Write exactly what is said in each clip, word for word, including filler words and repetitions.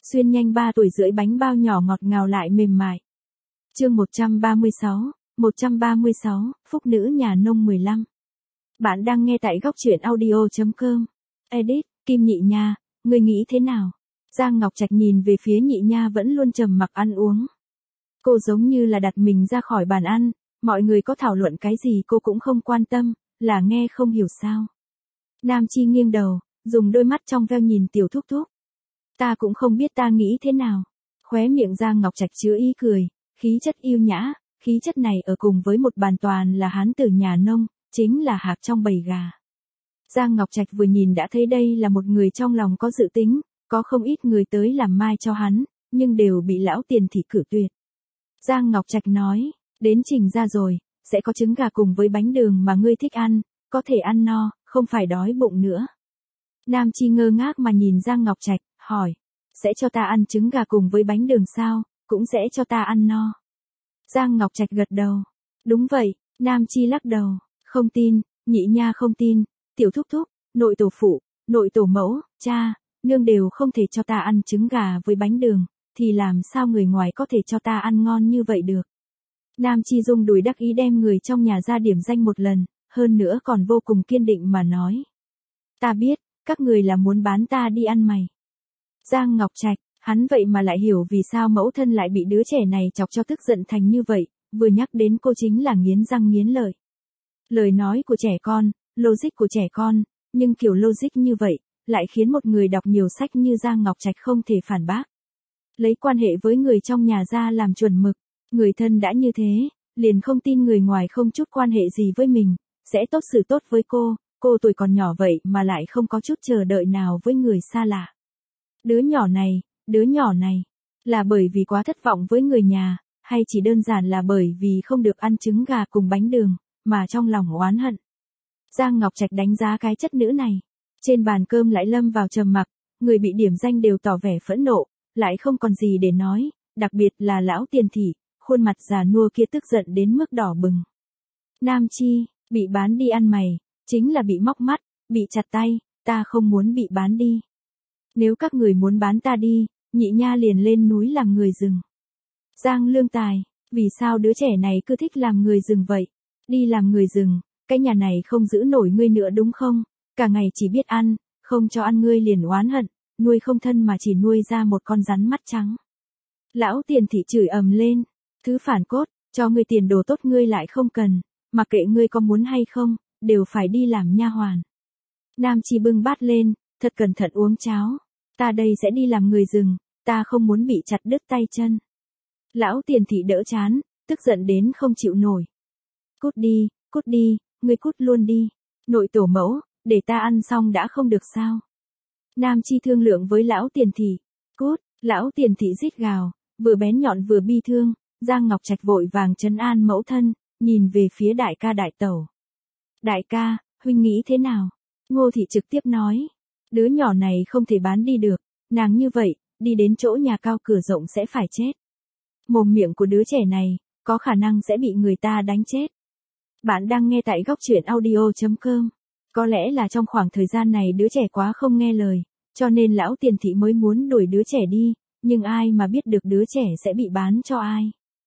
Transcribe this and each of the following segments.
xuyên nhanh ba tuổi rưỡi bánh bao nhỏ ngọt ngào lại mềm mại. Chương một trăm ba mươi sáu, một trăm ba mươi sáu, Phúc nữ nhà nông mười lăm. Bạn đang nghe tại góc truyện audio chấm com. Edit, Kim Nhị Nha, người nghĩ thế nào? Giang Ngọc Trạch nhìn về phía Nhị Nha vẫn luôn trầm mặc ăn uống. Cô giống như là đặt mình ra khỏi bàn ăn, mọi người có thảo luận cái gì cô cũng không quan tâm, là nghe không hiểu sao. Nam Chi nghiêng đầu, dùng đôi mắt trong veo nhìn tiểu thúc thúc. Ta cũng không biết ta nghĩ thế nào. Khóe miệng Giang Ngọc Trạch chứa ý cười, khí chất yêu nhã, khí chất này ở cùng với một bàn toàn là hán tử nhà nông, chính là hạc trong bầy gà. Giang Ngọc Trạch vừa nhìn đã thấy đây là một người trong lòng có dự tính, có không ít người tới làm mai cho hắn, nhưng đều bị lão tiền thị cử tuyệt. Giang Ngọc Trạch nói, đến Trình ra rồi, sẽ có trứng gà cùng với bánh đường mà ngươi thích ăn, có thể ăn no, không phải đói bụng nữa. Nam Chi ngơ ngác mà nhìn Giang Ngọc Trạch, hỏi, sẽ cho ta ăn trứng gà cùng với bánh đường sao, cũng sẽ cho ta ăn no. Giang Ngọc Trạch gật đầu, đúng vậy. Nam Chi lắc đầu, không tin. Nhị Nha không tin, tiểu thúc thúc, nội tổ phụ, nội tổ mẫu, cha, nương đều không thể cho ta ăn trứng gà với bánh đường, thì làm sao người ngoài có thể cho ta ăn ngon như vậy được. Nam Chi rung đùi đắc ý đem người trong nhà ra điểm danh một lần, hơn nữa còn vô cùng kiên định mà nói. Ta biết, các người là muốn bán ta đi ăn mày. Giang Ngọc Trạch, hắn vậy mà lại hiểu vì sao mẫu thân lại bị đứa trẻ này chọc cho tức giận thành như vậy, vừa nhắc đến cô chính là nghiến răng nghiến lợi. Lời nói của trẻ con, logic của trẻ con, nhưng kiểu logic như vậy, lại khiến một người đọc nhiều sách như Giang Ngọc Trạch không thể phản bác. Lấy quan hệ với người trong nhà ra làm chuẩn mực, người thân đã như thế, liền không tin người ngoài không chút quan hệ gì với mình, sẽ tốt xử tốt với cô, cô tuổi còn nhỏ vậy mà lại không có chút chờ đợi nào với người xa lạ. Đứa nhỏ này, đứa nhỏ này, là bởi vì quá thất vọng với người nhà, hay chỉ đơn giản là bởi vì không được ăn trứng gà cùng bánh đường, mà trong lòng oán hận. Giang Ngọc Trạch đánh giá cái chất nữ này. Trên bàn cơm lại lâm vào trầm mặc, người bị điểm danh đều tỏ vẻ phẫn nộ, lại không còn gì để nói, đặc biệt là lão tiền thị, khuôn mặt già nua kia tức giận đến mức đỏ bừng. Nam Chi, bị bán đi ăn mày, chính là bị móc mắt, bị chặt tay, ta không muốn bị bán đi. Nếu các người muốn bán ta đi, Nhị Nha liền lên núi làm người rừng. Giang Lương Tài, vì sao đứa trẻ này cứ thích làm người rừng vậy? Đi làm người rừng, cái nhà này không giữ nổi ngươi nữa đúng không? Cả ngày chỉ biết ăn, không cho ăn ngươi liền oán hận, nuôi không thân mà chỉ nuôi ra một con rắn mắt trắng. Lão tiền thị chửi ầm lên, thứ phản cốt, cho ngươi tiền đồ tốt ngươi lại không cần, mặc kệ ngươi có muốn hay không, đều phải đi làm nha hoàn. Nam Chi bưng bát lên, thật cẩn thận uống cháo, ta đây sẽ đi làm người rừng, ta không muốn bị chặt đứt tay chân. Lão tiền thị đỡ chán, tức giận đến không chịu nổi. Cút đi, cút đi, ngươi cút luôn đi. Nội tổ mẫu, để ta ăn xong đã không được sao? Nam Chi thương lượng với lão tiền thị. Cút, lão tiền thị rít gào, vừa bén nhọn vừa bi thương. Giang Ngọc Trạch vội vàng trấn an mẫu thân, nhìn về phía đại ca đại tẩu. Đại ca, huynh nghĩ thế nào? Ngô thị trực tiếp nói. Đứa nhỏ này không thể bán đi được, nàng như vậy, đi đến chỗ nhà cao cửa rộng sẽ phải chết. Mồm miệng của đứa trẻ này, có khả năng sẽ bị người ta đánh chết. Bạn đang nghe tại góc truyện audio chấm com. Có lẽ là trong khoảng thời gian này đứa trẻ quá không nghe lời, cho nên lão tiền thị mới muốn đuổi đứa trẻ đi, nhưng ai mà biết được đứa trẻ sẽ bị bán cho ai.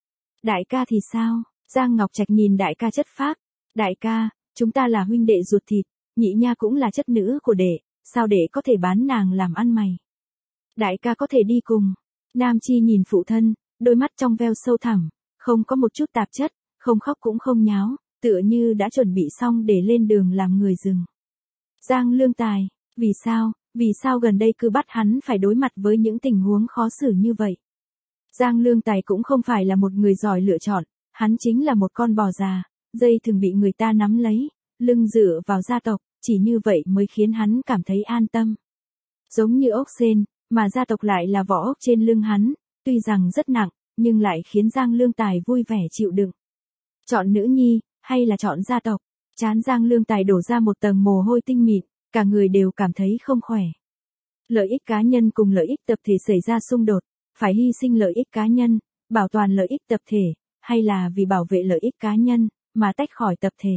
Đại ca thì sao? Giang Ngọc Trạch nhìn đại ca chất phác. Đại ca, chúng ta là huynh đệ ruột thịt, Nhị Nha cũng là chất nữ của đệ, sao đệ có thể bán nàng làm ăn mày? Đại ca có thể đi cùng. Nam Chi nhìn phụ thân, đôi mắt trong veo sâu thẳm, không có một chút tạp chất, không khóc cũng không nháo, tựa như đã chuẩn bị xong để lên đường làm người rừng. Giang Lương Tài, vì sao, vì sao gần đây cứ bắt hắn phải đối mặt với những tình huống khó xử như vậy? Giang Lương Tài cũng không phải là một người giỏi lựa chọn, hắn chính là một con bò già, dây thường bị người ta nắm lấy, lưng dựa vào gia tộc, chỉ như vậy mới khiến hắn cảm thấy an tâm. Giống như ốc sên, mà gia tộc lại là vỏ ốc trên lưng hắn, tuy rằng rất nặng, nhưng lại khiến Giang Lương Tài vui vẻ chịu đựng. Chọn nữ nhi, hay là chọn gia tộc? Trán Giang Lương Tài đổ ra một tầng mồ hôi tinh mịn, cả người đều cảm thấy không khỏe. Lợi ích cá nhân cùng lợi ích tập thể xảy ra xung đột, phải hy sinh lợi ích cá nhân, bảo toàn lợi ích tập thể, hay là vì bảo vệ lợi ích cá nhân, mà tách khỏi tập thể?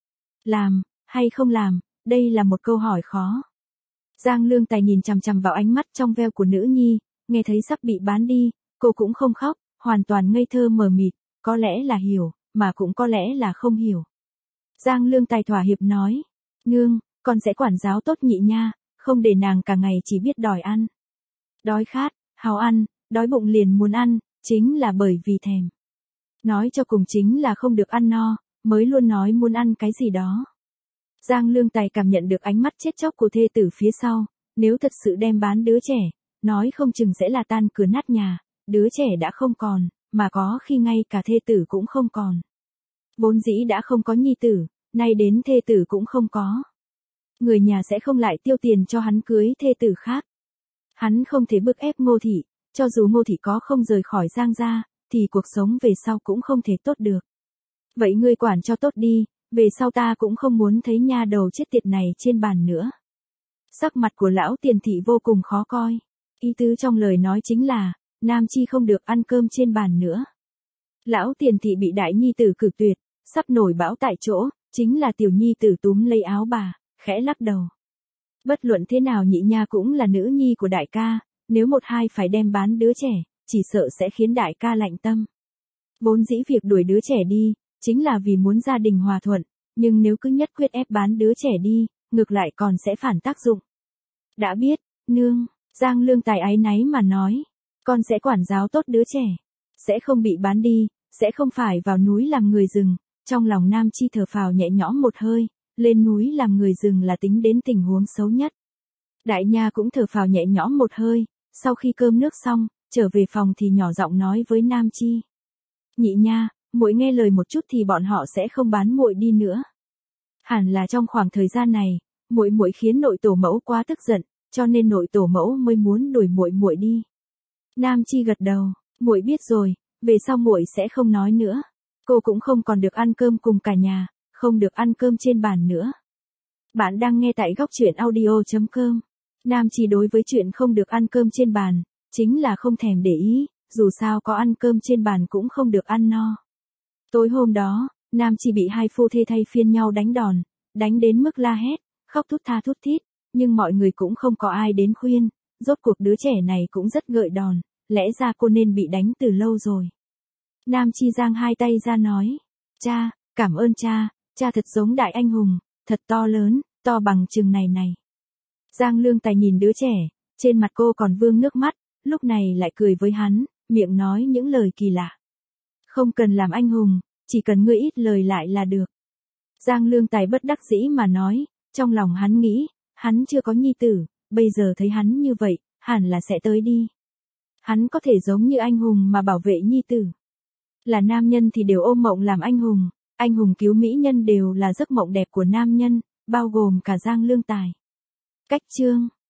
Làm, hay không làm, đây là một câu hỏi khó. Giang Lương Tài nhìn chằm chằm vào ánh mắt trong veo của nữ nhi, nghe thấy sắp bị bán đi, cô cũng không khóc, hoàn toàn ngây thơ mờ mịt, có lẽ là hiểu, mà cũng có lẽ là không hiểu. Giang Lương Tài thỏa hiệp nói, nương, con sẽ quản giáo tốt Nhị Nha, không để nàng cả ngày chỉ biết đòi ăn. Đói khát, háo ăn, đói bụng liền muốn ăn, chính là bởi vì thèm. Nói cho cùng chính là không được ăn no, mới luôn nói muốn ăn cái gì đó. Giang Lương Tài cảm nhận được ánh mắt chết chóc của thê tử phía sau, nếu thật sự đem bán đứa trẻ, nói không chừng sẽ là tan cửa nát nhà, đứa trẻ đã không còn, mà có khi ngay cả thê tử cũng không còn. Vốn dĩ đã không có nhi tử, nay đến thê tử cũng không có. Người nhà sẽ không lại tiêu tiền cho hắn cưới thê tử khác. Hắn không thể bức ép Ngô Thị, cho dù Ngô Thị có không rời khỏi Giang gia, thì cuộc sống về sau cũng không thể tốt được. Vậy ngươi quản cho tốt đi, về sau ta cũng không muốn thấy nha đầu chết tiệt này trên bàn nữa. Sắc mặt của lão Tiền Thị vô cùng khó coi. Ý tứ trong lời nói chính là, Nam Chi không được ăn cơm trên bàn nữa. Lão Tiền Thị bị đại nhi tử cử tuyệt, sắp nổi bão tại chỗ, chính là tiểu nhi tử túm lấy áo bà, khẽ lắc đầu. Bất luận thế nào Nhị Nha cũng là nữ nhi của đại ca, nếu một hai phải đem bán đứa trẻ, chỉ sợ sẽ khiến đại ca lạnh tâm. Vốn dĩ việc đuổi đứa trẻ đi, chính là vì muốn gia đình hòa thuận, nhưng nếu cứ nhất quyết ép bán đứa trẻ đi, ngược lại còn sẽ phản tác dụng. Đã biết, nương, Giang Lương Tài áy náy mà nói, con sẽ quản giáo tốt đứa trẻ, sẽ không bị bán đi, sẽ không phải vào núi làm người rừng. Trong lòng Nam Chi thở phào nhẹ nhõm một hơi, lên núi làm người rừng là tính đến tình huống xấu nhất. Đại Nha cũng thở phào nhẹ nhõm một hơi, sau khi cơm nước xong, trở về phòng thì nhỏ giọng nói với Nam Chi. Nhị Nha, muội nghe lời một chút thì bọn họ sẽ không bán muội đi nữa. Hẳn là trong khoảng thời gian này, muội muội khiến nội tổ mẫu quá tức giận, cho nên nội tổ mẫu mới muốn đuổi muội muội đi. Nam Chi gật đầu, muội biết rồi, về sau muội sẽ không nói nữa. Cô cũng không còn được ăn cơm cùng cả nhà, không được ăn cơm trên bàn nữa. Bạn đang nghe tại góc truyện audio chấm com. Nam Chi đối với chuyện không được ăn cơm trên bàn, chính là không thèm để ý, dù sao có ăn cơm trên bàn cũng không được ăn no. Tối hôm đó, Nam Chi bị hai phu thê thay phiên nhau đánh đòn, đánh đến mức la hét, khóc thút tha thút thít, nhưng mọi người cũng không có ai đến khuyên, rốt cuộc đứa trẻ này cũng rất gợi đòn, lẽ ra cô nên bị đánh từ lâu rồi. Nam Chi giang hai tay ra nói, cha, cảm ơn cha, cha thật giống đại anh hùng, thật to lớn, to bằng chừng này này. Giang Lương Tài nhìn đứa trẻ, trên mặt cô còn vương nước mắt, lúc này lại cười với hắn, miệng nói những lời kỳ lạ. Không cần làm anh hùng, chỉ cần ngươi ít lời lại là được. Giang Lương Tài bất đắc dĩ mà nói, trong lòng hắn nghĩ, hắn chưa có nhi tử, bây giờ thấy hắn như vậy, hẳn là sẽ tới đi. Hắn có thể giống như anh hùng mà bảo vệ nhi tử. Là nam nhân thì đều ôm mộng làm anh hùng, anh hùng cứu mỹ nhân đều là giấc mộng đẹp của nam nhân, bao gồm cả Giang Lương Tài. Cách chương